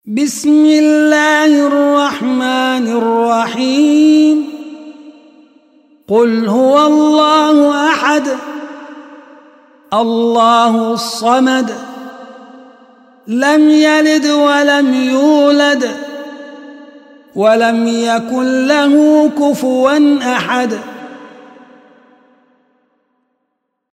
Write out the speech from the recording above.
بسم الله الرحمن الرحيم. قل هو الله أحد الله الصمد لم يلد ولم يولد ولم يكن له كفوا أحد.